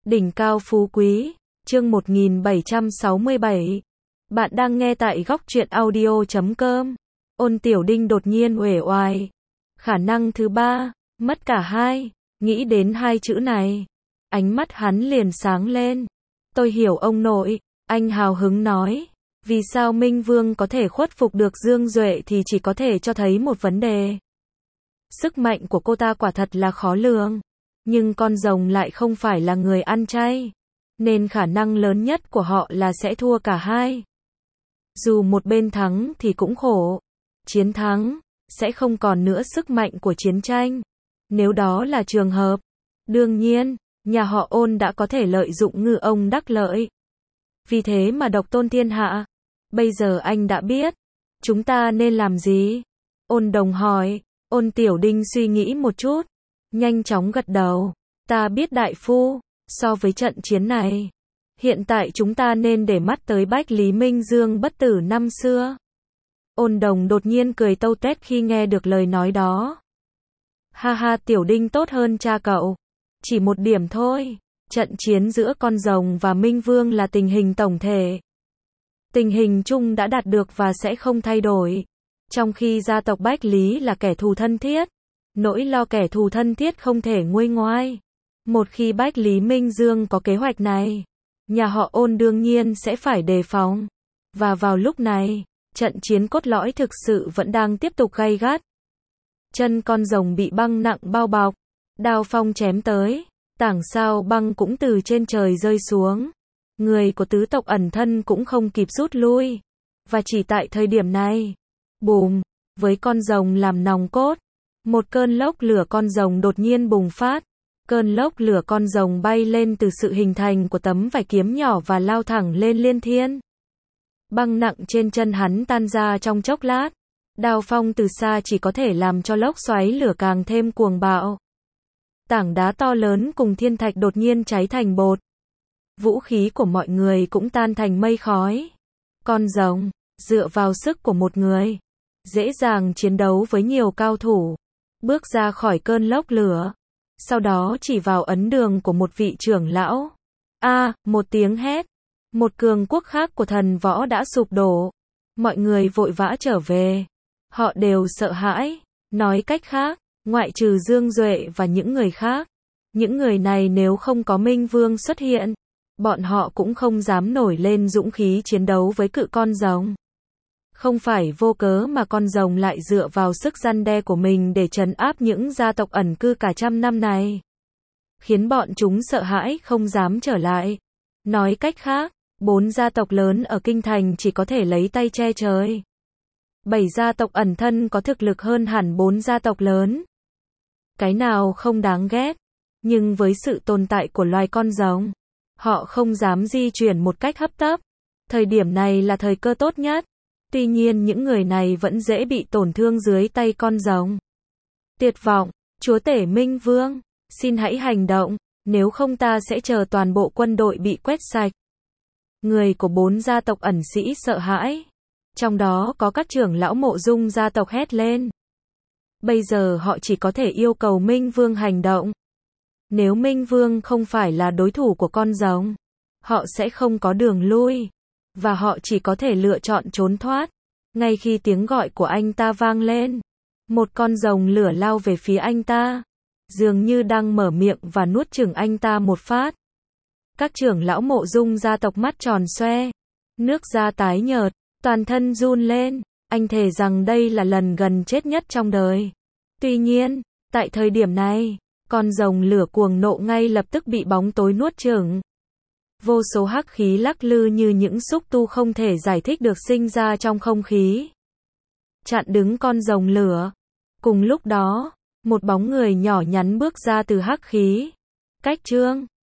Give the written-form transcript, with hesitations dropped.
Đỉnh cao phú quý, chương 1767. Bạn đang nghe tại góc truyện audio.com. Ôn Tiểu Đinh đột nhiên uể oải. Khả năng thứ ba, mất cả hai. Nghĩ đến hai chữ này, ánh mắt hắn liền sáng lên. Tôi hiểu ông nội, anh hào hứng nói. Vì sao Minh Vương có thể khuất phục được Dương Duệ thì chỉ có thể cho thấy một vấn đề. Sức mạnh của cô ta quả thật là khó lường. Nhưng con rồng lại không phải là người ăn chay. Nên khả năng lớn nhất của họ là sẽ thua cả hai. Dù một bên thắng thì cũng khổ. Chiến thắng, sẽ không còn nữa sức mạnh của chiến tranh. Nếu đó là trường hợp, đương nhiên, nhà họ Ôn đã có thể lợi dụng ngư ông đắc lợi. Vì thế mà độc tôn thiên hạ. Bây giờ anh đã biết. Chúng ta nên làm gì? Ôn Đồng hỏi. Ôn Tiểu Đinh suy nghĩ một chút. Nhanh chóng gật đầu. Ta biết đại phu. So với trận chiến này, hiện tại chúng ta nên để mắt tới Bách Lý Minh Dương bất tử năm xưa. Ôn Đồng đột nhiên cười tâu tuét khi nghe được lời nói đó. Ha ha, Tiểu Đinh tốt hơn cha cậu. Chỉ một điểm thôi. Trận chiến giữa con rồng và Minh Vương là tình hình tổng thể. Tình hình chung đã đạt được và sẽ không thay đổi. Trong khi gia tộc Bách Lý là kẻ thù thân thiết, nỗi lo kẻ thù thân thiết không thể nguôi ngoai. Một khi Bách Lý Minh Dương có kế hoạch này, nhà họ Ôn đương nhiên sẽ phải đề phòng. Và vào lúc này, trận chiến cốt lõi thực sự vẫn đang tiếp tục gay gắt. Chân con rồng bị băng nặng bao bọc, đao phong chém tới, tảng sao băng cũng từ trên trời rơi xuống. Người của tứ tộc ẩn thân cũng không kịp rút lui. Và chỉ tại thời điểm này, bùm, với con rồng làm nòng cốt, một cơn lốc lửa con rồng đột nhiên bùng phát. Cơn lốc lửa con rồng bay lên từ sự hình thành của tấm vải kiếm nhỏ và lao thẳng lên Liên Thiên. Băng nặng trên chân hắn tan ra trong chốc lát. Đao phong từ xa chỉ có thể làm cho lốc xoáy lửa càng thêm cuồng bạo. Tảng đá to lớn cùng thiên thạch đột nhiên cháy thành bột. Vũ khí của mọi người cũng tan thành mây khói. Con rồng, dựa vào sức của một người, dễ dàng chiến đấu với nhiều cao thủ. Bước ra khỏi cơn lốc lửa. Sau đó chỉ vào ấn đường của một vị trưởng lão. Một tiếng hét. Một cường quốc khác của thần võ đã sụp đổ. Mọi người vội vã trở về. Họ đều sợ hãi. Nói cách khác, ngoại trừ Dương Duệ và những người khác, những người này nếu không có Minh Vương xuất hiện, bọn họ cũng không dám nổi lên dũng khí chiến đấu với cự con rồng. Không phải vô cớ mà con rồng lại dựa vào sức răn đe của mình để trấn áp những gia tộc ẩn cư cả trăm năm này. Khiến bọn chúng sợ hãi không dám trở lại. Nói cách khác, 4 gia tộc lớn ở Kinh Thành chỉ có thể lấy tay che trời. 7 gia tộc ẩn thân có thực lực hơn hẳn 4 gia tộc lớn. Cái nào không đáng ghét. Nhưng với sự tồn tại của loài con rồng, họ không dám di chuyển một cách hấp tấp. Thời điểm này là thời cơ tốt nhất. Tuy nhiên những người này vẫn dễ bị tổn thương dưới tay con rồng. Tuyệt vọng, chúa tể Minh Vương, xin hãy hành động, nếu không ta sẽ chờ toàn bộ quân đội bị quét sạch. Người của 4 gia tộc ẩn sĩ sợ hãi. Trong đó có các trưởng lão Mộ Dung gia tộc hét lên. Bây giờ họ chỉ có thể yêu cầu Minh Vương hành động. Nếu Minh Vương không phải là đối thủ của con rồng, họ sẽ không có đường lui. Và họ chỉ có thể lựa chọn trốn thoát. Ngay khi tiếng gọi của anh ta vang lên, một con rồng lửa lao về phía anh ta, dường như đang mở miệng và nuốt chửng anh ta một phát. Các trưởng lão Mộ Dung gia tộc mắt tròn xoe, nước da tái nhợt, toàn thân run lên. Anh thề rằng đây là lần gần chết nhất trong đời. Tuy nhiên, tại thời điểm này, con rồng lửa cuồng nộ ngay lập tức bị bóng tối nuốt chửng. Vô số hắc khí lắc lư như những xúc tu không thể giải thích được sinh ra trong không khí, chặn đứng con rồng lửa. Cùng lúc đó, một bóng người nhỏ nhắn bước ra từ hắc khí. Cách Trương,